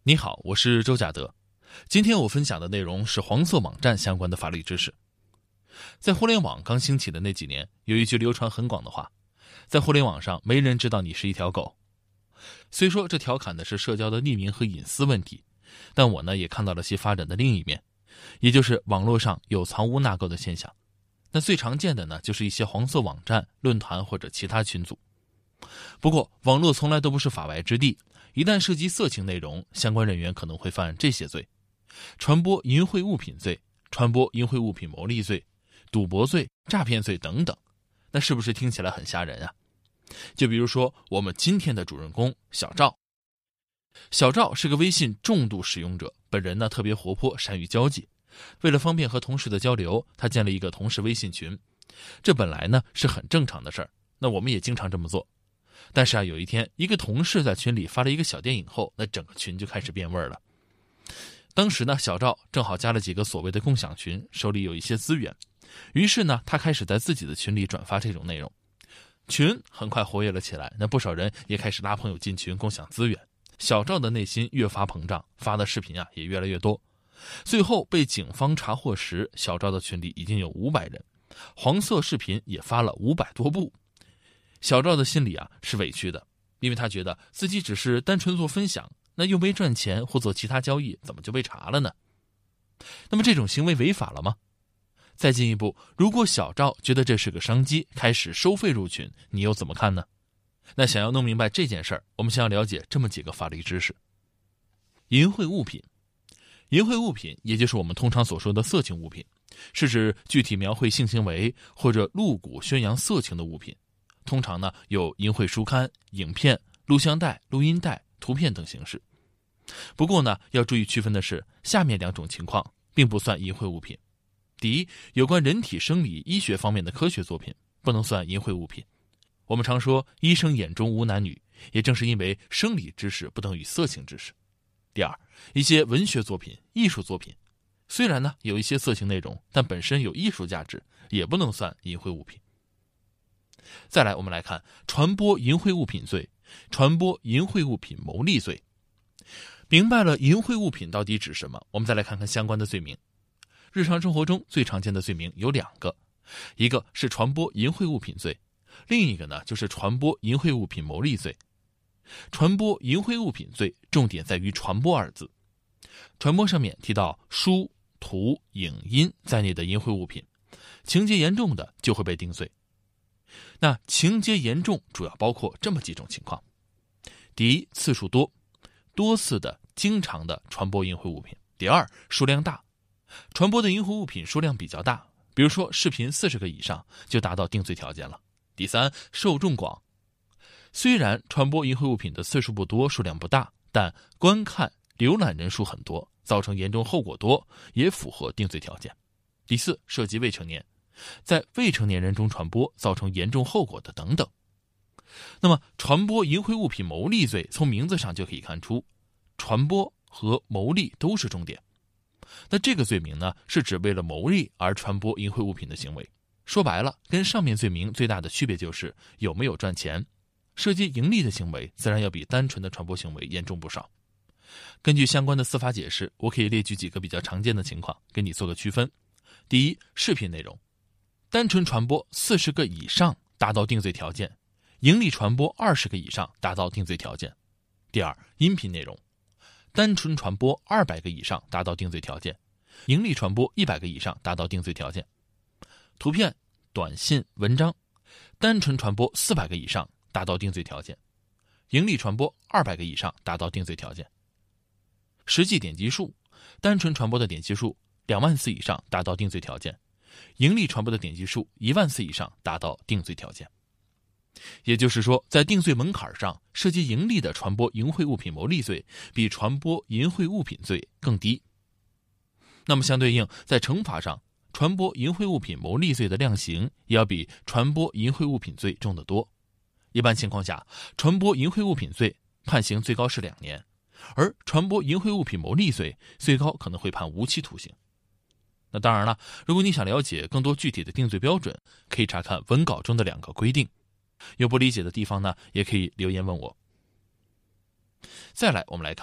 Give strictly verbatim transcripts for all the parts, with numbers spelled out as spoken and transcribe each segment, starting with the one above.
你好，我是周甲德。今天我分享的内容是黄色网站相关的法律知识。在互联网刚兴起的那几年，有一句流传很广的话，在互联网上没人知道你是一条狗。虽说这调侃的是社交的匿名和隐私问题，但我呢也看到了其发展的另一面，也就是网络上有藏污纳垢的现象。那最常见的呢就是一些黄色网站、论坛或者其他群组。不过网络从来都不是法外之地，一旦涉及色情内容，相关人员可能会犯这些罪：传播淫秽物品罪、传播淫秽物品牟利罪、赌博罪、诈骗罪等等。那是不是听起来很吓人啊？就比如说我们今天的主人公小赵。小赵是个微信重度使用者，本人呢特别活泼，善于交际。为了方便和同事的交流，他建了一个同事微信群。这本来呢是很正常的事儿，那我们也经常这么做。但是啊，有一天一个同事在群里发了一个小电影后，那整个群就开始变味了。当时呢，小赵正好加了几个所谓的共享群，手里有一些资源，于是呢，他开始在自己的群里转发这种内容。群很快活跃了起来，那不少人也开始拉朋友进群共享资源。小赵的内心越发膨胀，发的视频啊也越来越多。最后被警方查获时，小赵的群里已经有五百人，黄色视频也发了五百多部。小赵的心里啊是委屈的，因为他觉得自己只是单纯做分享，那又没赚钱或做其他交易，怎么就被查了呢？那么这种行为违法了吗？再进一步，如果小赵觉得这是个商机，开始收费入群，你又怎么看呢？那想要弄明白这件事儿，我们先要了解这么几个法律知识。淫秽物品，淫秽物品也就是我们通常所说的色情物品，是指具体描绘性行为或者露骨宣扬色情的物品。通常呢有淫秽书刊、影片、录像带、录音带、图片等形式。不过呢要注意区分的是，下面两种情况并不算淫秽物品。第一，有关人体生理医学方面的科学作品不能算淫秽物品。我们常说医生眼中无男女，也正是因为生理知识不等于色情知识。第二，一些文学作品、艺术作品虽然呢有一些色情内容，但本身有艺术价值，也不能算淫秽物品。再来我们来看传播淫秽物品罪、传播淫秽物品牟利罪。明白了淫秽物品到底指什么，我们再来看看相关的罪名。日常生活中最常见的罪名有两个，一个是传播淫秽物品罪，另一个呢就是传播淫秽物品牟利罪。传播淫秽物品罪重点在于传播二字。传播上面提到书、图、影音在内的淫秽物品，情节严重的就会被定罪。那情节严重主要包括这么几种情况：第一，次数多，多次的、经常的传播淫秽物品；第二，数量大，传播的淫秽物品数量比较大，比如说视频四十个以上就达到定罪条件了；第三，受众广，虽然传播淫秽物品的次数不多、数量不大，但观看、浏览人数很多，造成严重后果多，也符合定罪条件；第四，涉及未成年，在未成年人中传播造成严重后果的等等。那么传播淫秽物品牟利罪从名字上就可以看出，传播和牟利都是重点。那这个罪名呢是指为了牟利而传播淫秽物品的行为，说白了跟上面罪名最大的区别就是有没有赚钱，涉及盈利的行为自然要比单纯的传播行为严重不少。根据相关的司法解释，我可以列举几个比较常见的情况给你做个区分。第一，视频内容，单纯传播四十个以上达到定罪条件，盈利传播二十个以上达到定罪条件。第二，音频内容，单纯传播二百个以上达到定罪条件，盈利传播一百个以上达到定罪条件。图片、短信、文章，单纯传播四百个以上达到定罪条件，盈利传播二百个以上达到定罪条件。实际点击数，单纯传播的点击数两万次以上达到定罪条件，盈利传播的点击数一万次以上达到定罪条件。也就是说，在定罪门槛上，涉及盈利的传播淫秽物品牟利罪比传播淫秽物品罪更低。那么相对应，在惩罚上，传播淫秽物品牟利罪的量刑也要比传播淫秽物品罪重得多。一般情况下，传播淫秽物品罪判刑最高是两年，而传播淫秽物品牟利罪最高可能会判无期徒刑。那当然了，如果你想了解更多具体的定罪标准，可以查看文稿中的两个规定。有不理解的地方呢，也可以留言问我。再来，我们来看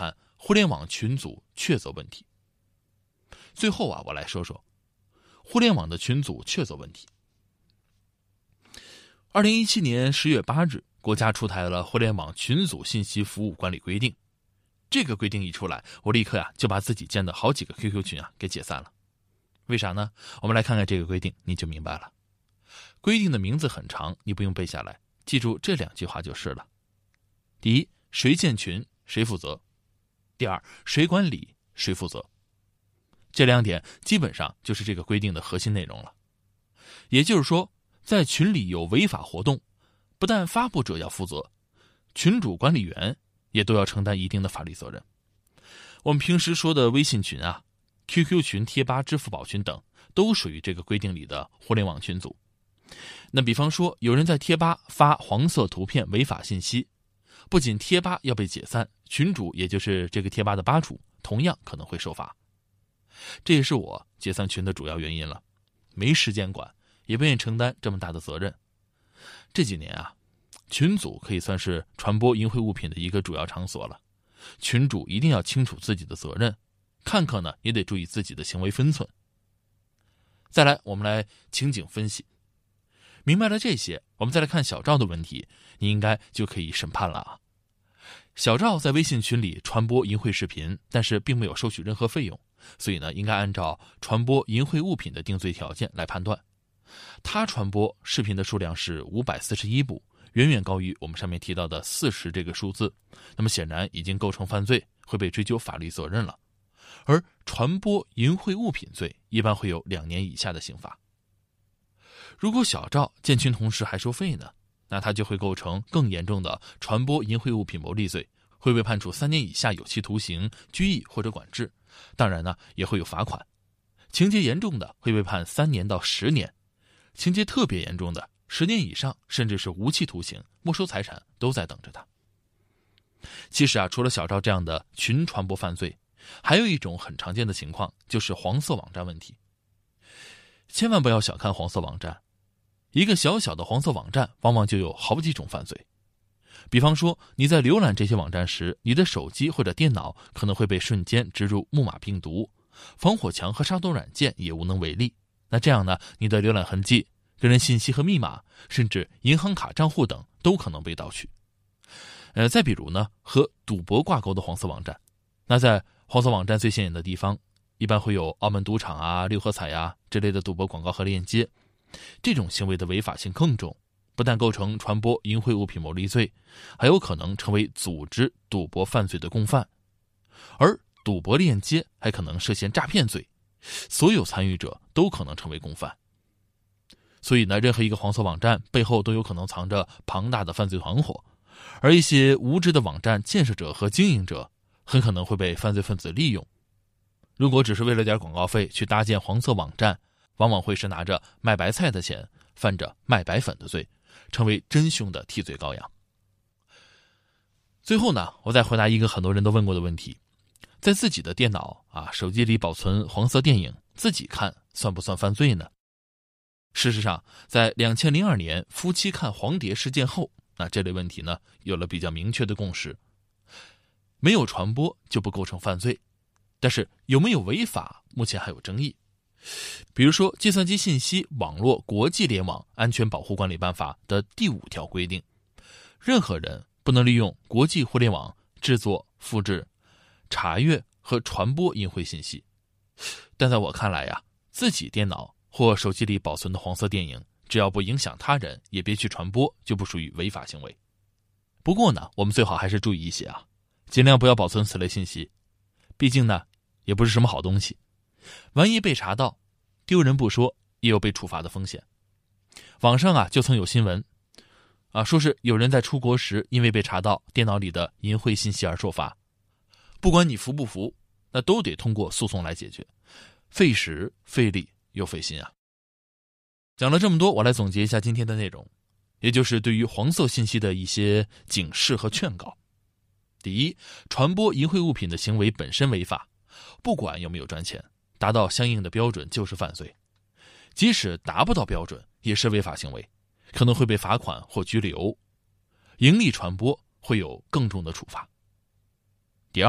互联网群组确凿问题。最后啊，我来说说互联网的群组确凿问题。二零一七年十月八日，国家出台了《互联网群组信息服务管理规定》。这个规定一出来，我立刻呀、啊、就把自己建的好几个 Q Q 群啊给解散了。为啥呢？我们来看看这个规定，你就明白了。规定的名字很长，你不用背下来，记住这两句话就是了。第一，谁建群谁负责；第二，谁管理谁负责。这两点基本上就是这个规定的核心内容了。也就是说，在群里有违法活动，不但发布者要负责，群主管理员也都要承担一定的法律责任。我们平时说的微信群啊、Q Q 群、贴吧、支付宝群等，都属于这个规定里的互联网群组。那比方说，有人在贴吧发黄色图片违法信息，不仅贴吧要被解散，群主也就是这个贴吧的吧主同样可能会受罚。这也是我解散群的主要原因了，没时间管，也不愿意承担这么大的责任。这几年啊，群组可以算是传播淫秽物品的一个主要场所了，群主一定要清楚自己的责任，看客呢也得注意自己的行为分寸。再来，我们来情景分析。明白了这些，我们再来看小赵的问题，你应该就可以审判了啊。小赵在微信群里传播淫秽视频，但是并没有收取任何费用，所以呢，应该按照传播淫秽物品的定罪条件来判断。他传播视频的数量是五百四十一部，远远高于我们上面提到的四十这个数字，那么显然已经构成犯罪，会被追究法律责任了。而传播淫秽物品罪一般会有两年以下的刑罚。如果小赵建群同时还收费呢，那他就会构成更严重的传播淫秽物品牟利罪，会被判处三年以下有期徒刑、拘役或者管制，当然呢也会有罚款。情节严重的会被判三年到十年，情节特别严重的十年以上，甚至是无期徒刑、没收财产都在等着他。其实啊，除了小赵这样的群传播犯罪，还有一种很常见的情况，就是黄色网站问题。千万不要小看黄色网站，一个小小的黄色网站往往就有好几种犯罪。比方说，你在浏览这些网站时，你的手机或者电脑可能会被瞬间植入木马病毒，防火墙和杀毒软件也无能为力。那这样呢，你的浏览痕迹、个人信息和密码，甚至银行卡账户等都可能被盗取。呃，再比如呢，和赌博挂钩的黄色网站，那在黄色网站最显眼的地方，一般会有澳门赌场啊、六合彩啊之类的赌博广告和链接。这种行为的违法性更重，不但构成传播淫秽物品牟利罪，还有可能成为组织赌博犯罪的共犯。而赌博链接还可能涉嫌诈骗罪，所有参与者都可能成为共犯。所以呢，任何一个黄色网站背后都有可能藏着庞大的犯罪团伙，而一些无知的网站建设者和经营者很可能会被犯罪分子利用。如果只是为了点广告费去搭建黄色网站，往往会是拿着卖白菜的钱犯着卖白粉的罪，成为真凶的替罪羔羊。最后呢，我再回答一个很多人都问过的问题，在自己的电脑啊、手机里保存黄色电影，自己看算不算犯罪呢？事实上，在两千零二年夫妻看黄碟事件后，那这类问题呢有了比较明确的共识，没有传播就不构成犯罪，但是有没有违法，目前还有争议。比如说，《计算机信息网络国际联网安全保护管理办法》的第五条规定，任何人不能利用国际互联网制作、复制、查阅和传播淫秽信息。但在我看来呀，自己电脑或手机里保存的黄色电影，只要不影响他人，也别去传播，就不属于违法行为。不过呢，我们最好还是注意一些啊，尽量不要保存此类信息，毕竟呢，也不是什么好东西。万一被查到，丢人不说，也有被处罚的风险。网上啊，就曾有新闻啊，说是有人在出国时因为被查到电脑里的淫秽信息而受罚。不管你服不服，那都得通过诉讼来解决，费时费力又费心啊。讲了这么多，我来总结一下今天的内容，也就是对于黄色信息的一些警示和劝告。第一，传播淫秽物品的行为本身违法，不管有没有赚钱，达到相应的标准就是犯罪，即使达不到标准也是违法行为，可能会被罚款或拘留，盈利传播会有更重的处罚。第二，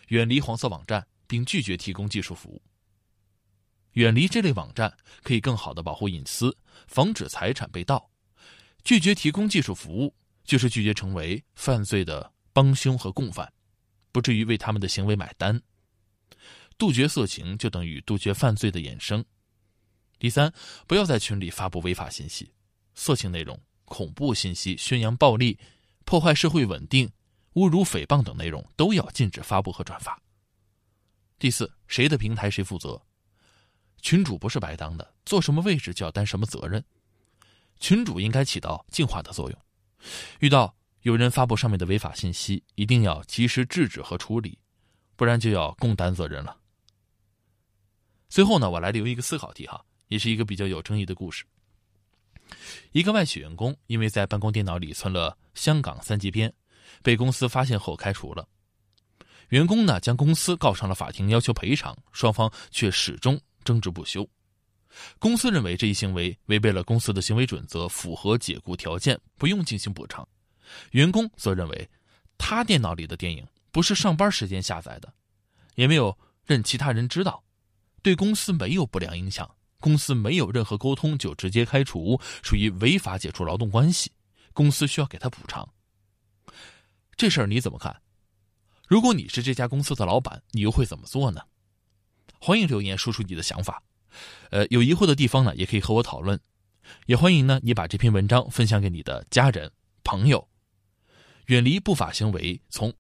远离黄色网站，并拒绝提供技术服务。远离这类网站可以更好地保护隐私，防止财产被盗。拒绝提供技术服务，就是拒绝成为犯罪的帮凶和共犯，不至于为他们的行为买单。杜绝色情就等于杜绝犯罪的衍生。第三，不要在群里发布违法信息，色情内容、恐怖信息、宣扬暴力、破坏社会稳定、侮辱诽谤等内容都要禁止发布和转发。第四，谁的平台谁负责。群主不是白当的，坐什么位置就要担什么责任。群主应该起到净化的作用，遇到有人发布上面的违法信息，一定要及时制止和处理，不然就要共担责任了。最后呢，我来留一个思考题哈，也是一个比较有争议的故事。一个外企员工因为在办公电脑里存了香港三级片，被公司发现后开除了。员工呢将公司告上了法庭，要求赔偿，双方却始终争执不休。公司认为这一行为违背了公司的行为准则，符合解雇条件，不用进行补偿。员工则认为他电脑里的电影不是上班时间下载的，也没有任其他人知道，对公司没有不良影响，公司没有任何沟通就直接开除，属于违法解除劳动关系，公司需要给他补偿。这事儿你怎么看？如果你是这家公司的老板，你又会怎么做呢？欢迎留言说出你的想法。呃，有疑惑的地方呢，也可以和我讨论。也欢迎呢，你把这篇文章分享给你的家人、朋友。远离不法行为，从